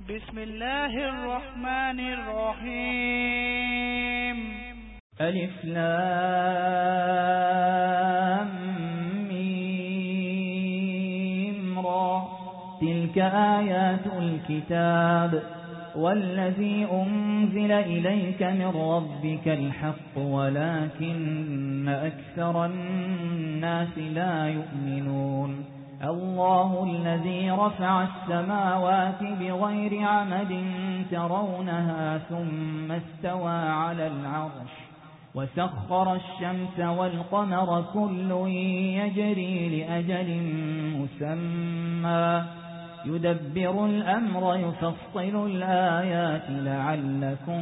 بسم الله الرحمن الرحيم. ألف لام ميم را. تلك آيات الكتاب والذي أنزل إليك من ربك الحق ولكن أكثر الناس لا يؤمنون. الله الذي رفع السماوات بغير عمد ترونها ثم استوى على العرش وسخر الشمس والقمر كل يجري لأجل مسمى يدبر الأمر يفصل الآيات لعلكم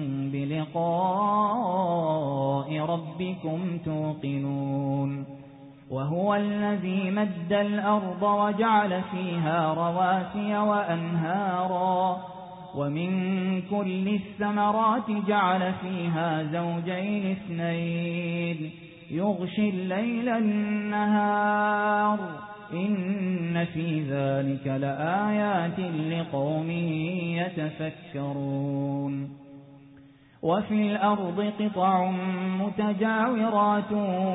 بلقاء ربكم توقنون. وهو الذي مد الأرض وجعل فيها رواسي وأنهارا ومن كل الثمرات جعل فيها زوجين اثنين يغشي الليل النهار إن في ذلك لآيات لقوم يتفكرون. وفي الأرض قطع متجاورات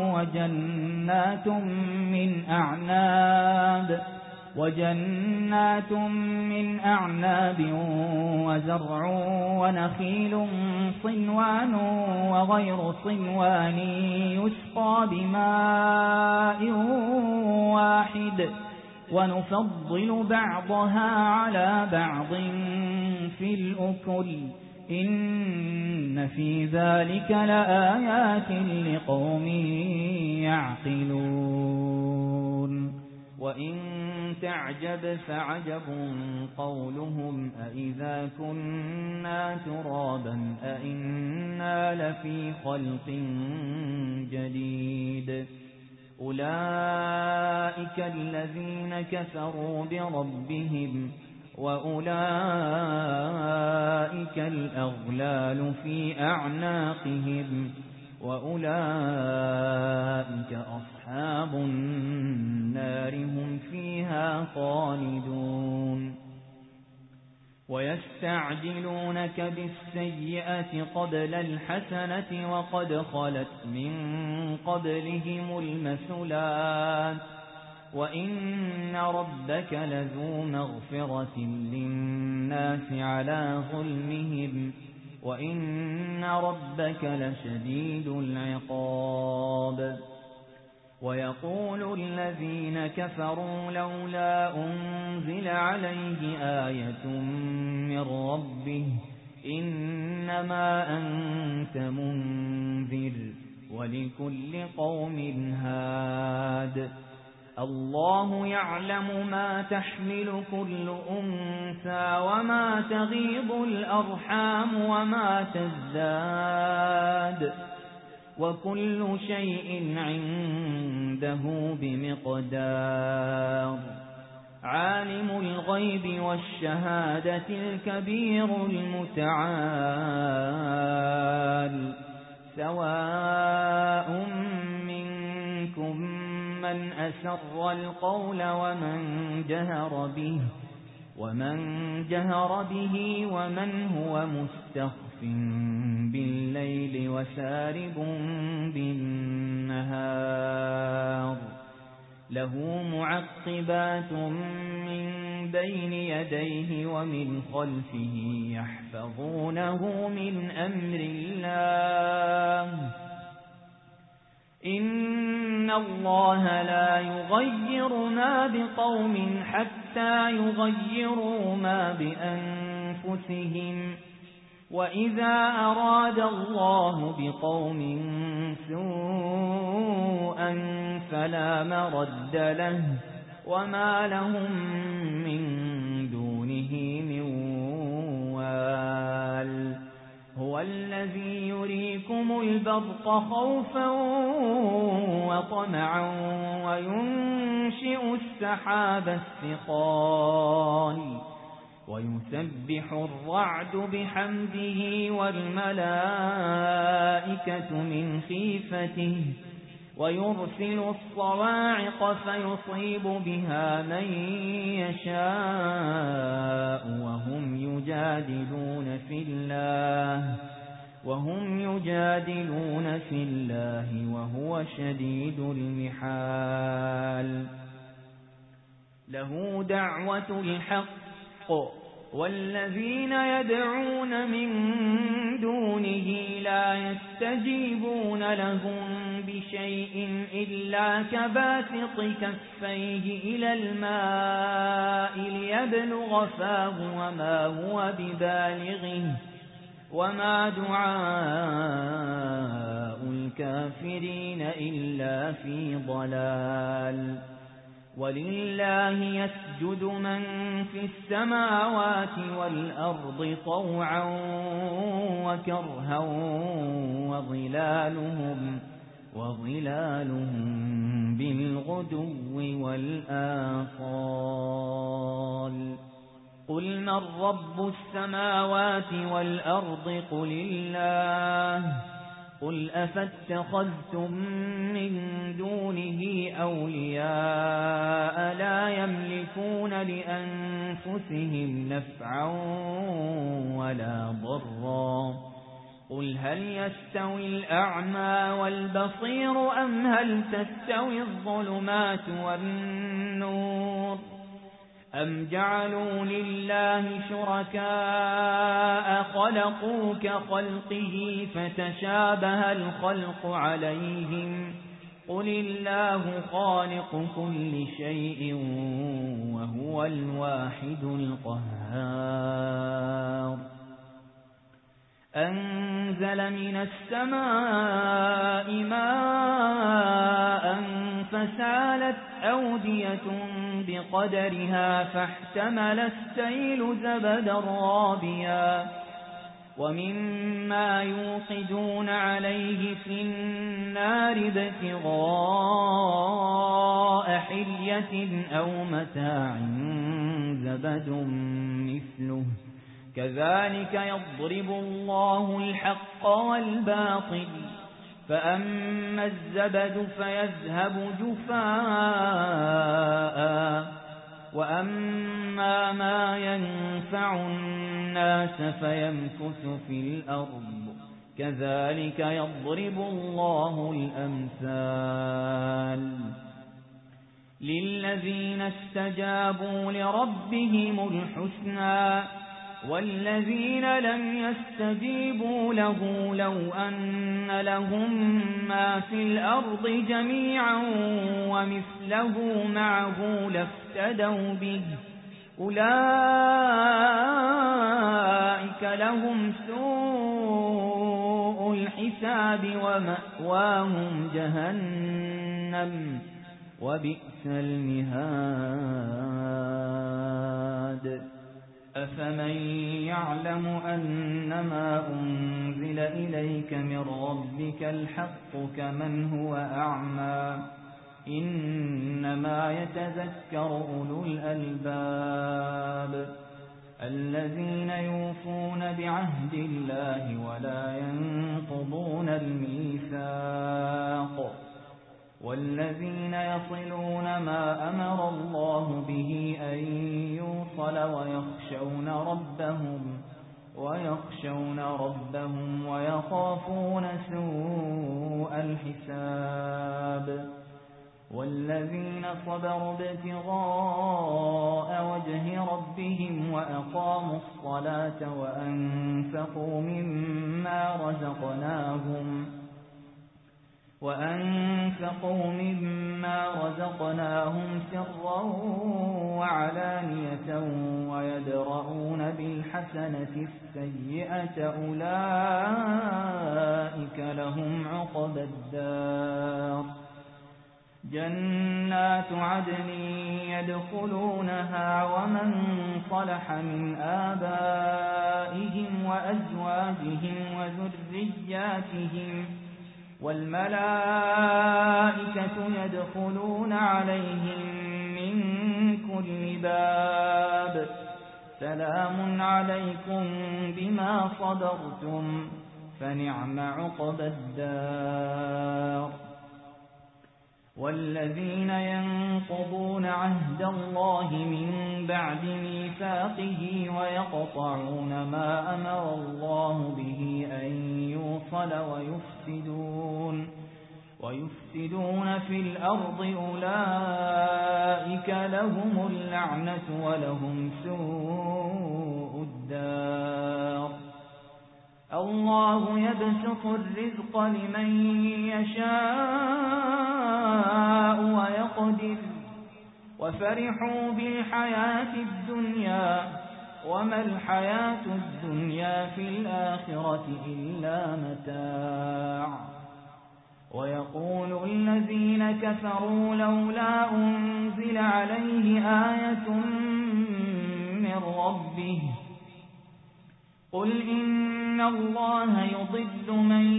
وجنات من أعناب وزرع ونخيل صنوان وغير صنوان يسقى بماء واحد ونفضل بعضها على بعض في الأكل إن في ذلك لآيات لقوم يعقلون. وإن تعجب فعجب قولهم أإذا كنا ترابا أإنا لفي خلق جديد أولئك الذين كفروا بربهم وأولئك الأغلال في أعناقهم وأولئك أصحاب النار هم فيها خالدون. ويستعجلونك بالسيئة قبل الحسنة وقد خلت من قبلهم المثلات وإن ربك لذو مغفرة للناس على ظلمهم وإن ربك لشديد العقاب. ويقول الذين كفروا لولا أنزل عليه آية من ربه إنما أنت منذر ولكل قوم هاد. الله يعلم ما تحمل كل أنثى وما تغيض الأرحام وما تزداد وكل شيء عنده بمقدار. عالم الغيب والشهادة الكبير المتعال سواء منكم من أسر القول ومن جهر به ومن هو مستخف بالليل وسارب بالنهار له معقبات من بين يديه ومن خلفه يحفظونه من أمر الله إن الله لا يغير ما بقوم حتى يغيروا ما بأنفسهم وإذا أراد الله بقوم سوءا فلا مرد له وما لهم من دونه من وال. هو الذي يريكم البرق خوفا وطمعا وينشئ السحاب الثقال ويسبح الرعد بحمده والملائكة من خيفته ويرسل الصواعق فيصيب بها من يشاء وهم يجادلون في الله وهو شديد المحال. له دعوة الحق والذين يدعون من دونه لا يستجيبون لهم بشيء إلا كباسط كفيه إلى الماء ليبلغ فاه وما هو ببالغه وما دعاء الكافرين إلا في ضلال. ولله يسجد من في السماوات والأرض طوعا وكرها وظلالهم بالغدو والآصال. قل من رب السماوات والأرض قل الله. قل أفاتخذتم من دونه أولياء لا يملكون لأنفسهم نفعا ولا ضرا. قل هل يستوي الأعمى والبصير أم هل تستوي الظلمات والنور أم جعلوا لله شركاء خلقوا كخلقه فتشابه الخلق عليهم. قل الله خالق كل شيء وهو الواحد القهار. أنزل من السماء ماء فسالت أودية بقدرها فاحتمل السيل زبدا رابيا ومما يوقدون عليه في النار ابتغاء حلية أو متاع زبد مثله كذلك يضرب الله الحق والباطل. فأما الزبد فيذهب جفاء وأما ما ينفع الناس فيمكث في الأرض كذلك يضرب الله الأمثال. للذين استجابوا لربهم الحسنى والذين لم يستجيبوا له لو أن لهم ما في الأرض جميعا ومثله معه لافتدوا به أولئك لهم سوء الحساب ومأواهم جهنم وبئس المهاد. أفمن يعلم أنما أنزل إليك من ربك الحق كمن هو أعمى إنما يتذكر أولو الألباب الذين يوفون بعهد الله ولا ينقضون الميثاق والذين يصلون ما أمر الله به أن يوصل ويخشون ربهم ويخافون سوء الحساب والذين صبروا ابتغاء وجه ربهم وأقاموا الصلاة وأنفقوا مما رزقناهم سرا وعلانية ويدرؤون بالحسنة السيئة أولئك لهم عقبى الدار جنات عدن يدخلونها ومن صلح من آبائهم وأزواجهم وذرياتهم والملائكة يدخلون عليهم من كل باب سلام عليكم بما صبرتم فنعم عقبى الدار والذين ينقضون عهد الله من بعد ميثاقه ويقطعون ما أمر الله به أن يوصل ويفسدون في الأرض أولئك لهم اللعنة ولهم سوء الدار. الله يبسط الرزق لمن يشاء ويقدر وفرحوا بالحياة الدنيا وما الحياة الدنيا في الآخرة إلا متاع. ويقول الذين كفروا لولا أنزل عليه آية من ربه قل إن الله يضل من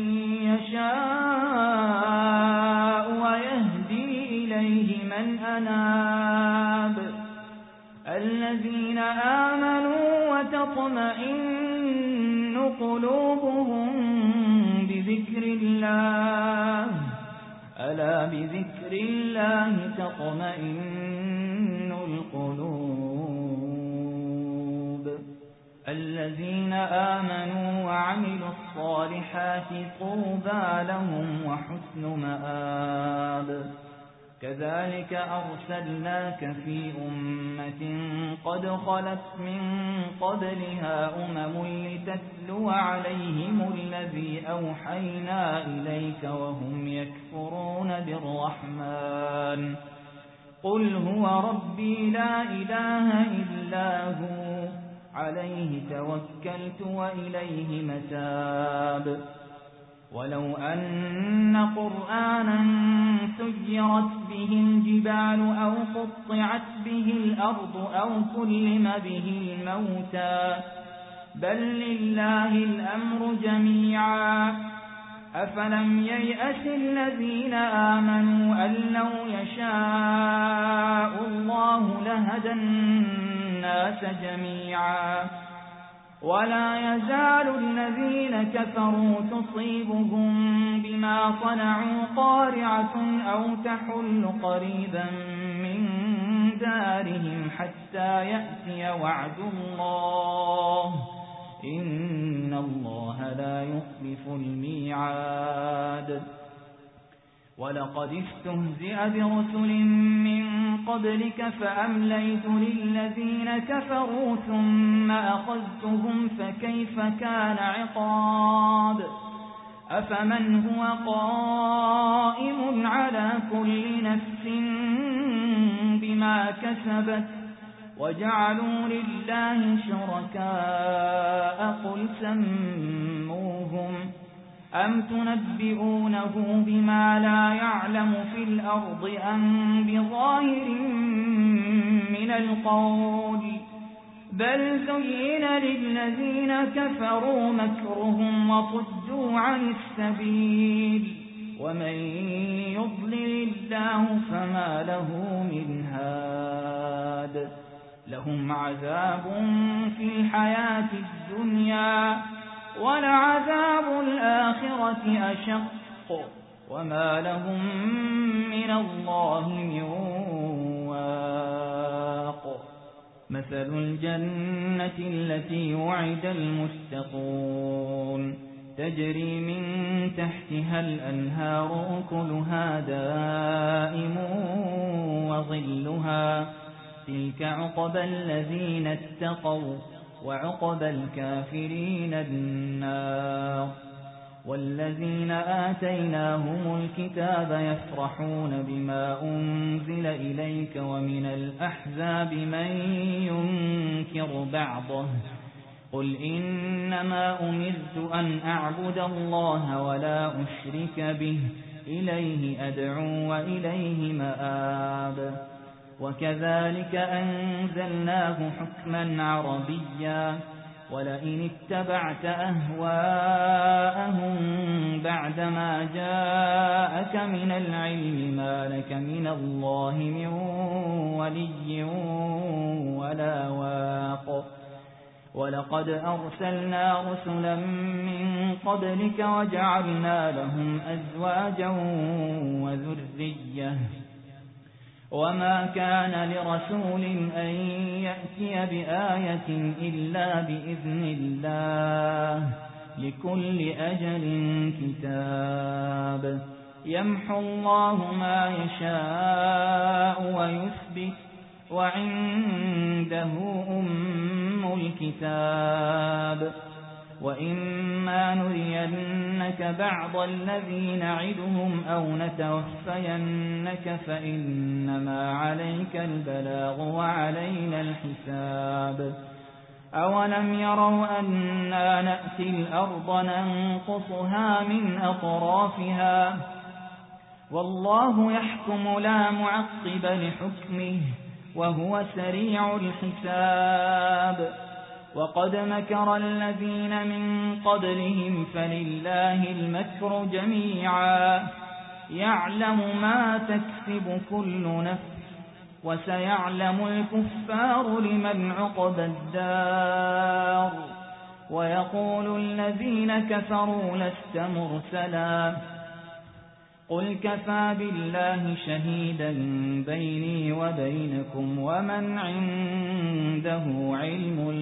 يشاء ويهدي إليه من أناب. الذين آمنوا وتطمئن قلوبهم بذكر الله ألا بذكر الله تطمئن القلوب. الذين آمنوا وعملوا الصالحات طوبى لهم وحسن مآب. كذلك أرسلناك في أمة قد خلت من قبلها لتتلو عليهم الذي أوحينا إليك وهم يكفرون بالرحمن قل هو ربي لا إله إلا هو عليه توكلت وإليه متاب. ولو أن قرآنا سيرت به الجبال أو قطعت به الأرض أو كلم به الموتى بل لله الأمر جميعا. أفلم ييأس الذين آمنوا أن لو يشاء الله لهدى الناس جميعا. ولا يزال الذين كفروا تصيبهم بما صنعوا قارعة أو تحل قريبا من دارهم حتى يأتي وعد الله إن الله لا يخلف الميعاد. ولقد استهزئ برسل من قبلك فأمليت للذين كفروا ثم أخذتهم فكيف كان عقاب. أفمن هو قائم على كل نفس بما كسبت وجعلوا لله شركاء قل سموهم أم تنبئونه بما لا يعلم في الأرض أم بظاهر من القول بل زين للذين كفروا مكرهم وصدوا عن السبيل ومن يضلل الله فما له من هاد. لهم عذاب في الحياة الدنيا ولعذاب الآخرة أشق وما لهم من الله من واق. مثل الجنة التي وعد المتقون تجري من تحتها الأنهار أكلها دائم وظلها تلك عقبى الذين اتقوا وعقبى الكافرين النار. والذين آتيناهم الكتاب يفرحون بما أنزل إليك ومن الأحزاب من ينكر بعضه قل إنما أمرت أن أعبد الله ولا أشرك به إليه أدعو وإليه مآب. وكذلك أنزلناه حكما عربيا ولئن اتبعت أهواءهم بعدما جاءك من العلم ما لك من الله من ولي ولا واق. ولقد أرسلنا رسلا من قبلك وجعلنا لهم أزواجا وذرية وما كان لرسول أن يأتي بآية إلا بإذن الله لكل أجل كتاب يمحو الله ما يشاء ويثبت وعنده أم الكتاب وإما نرينك بعض الذي نعدهم أو نتوفينك فإنما عليك البلاغ وعلينا الحساب أولم يروا أنا نأتي الأرض ننقصها من أطرافها والله يحكم لا معقب لحكمه وهو سريع الحساب وقد مكر الذين من قبلهم فلله المكر جميعا يعلم ما تكسب كل نفس وسيعلم الكفار لمن عقبى الدار ويقول الذين كفروا لست مرسلا قل كفى بالله شهيدا بيني وبينكم ومن عنده علم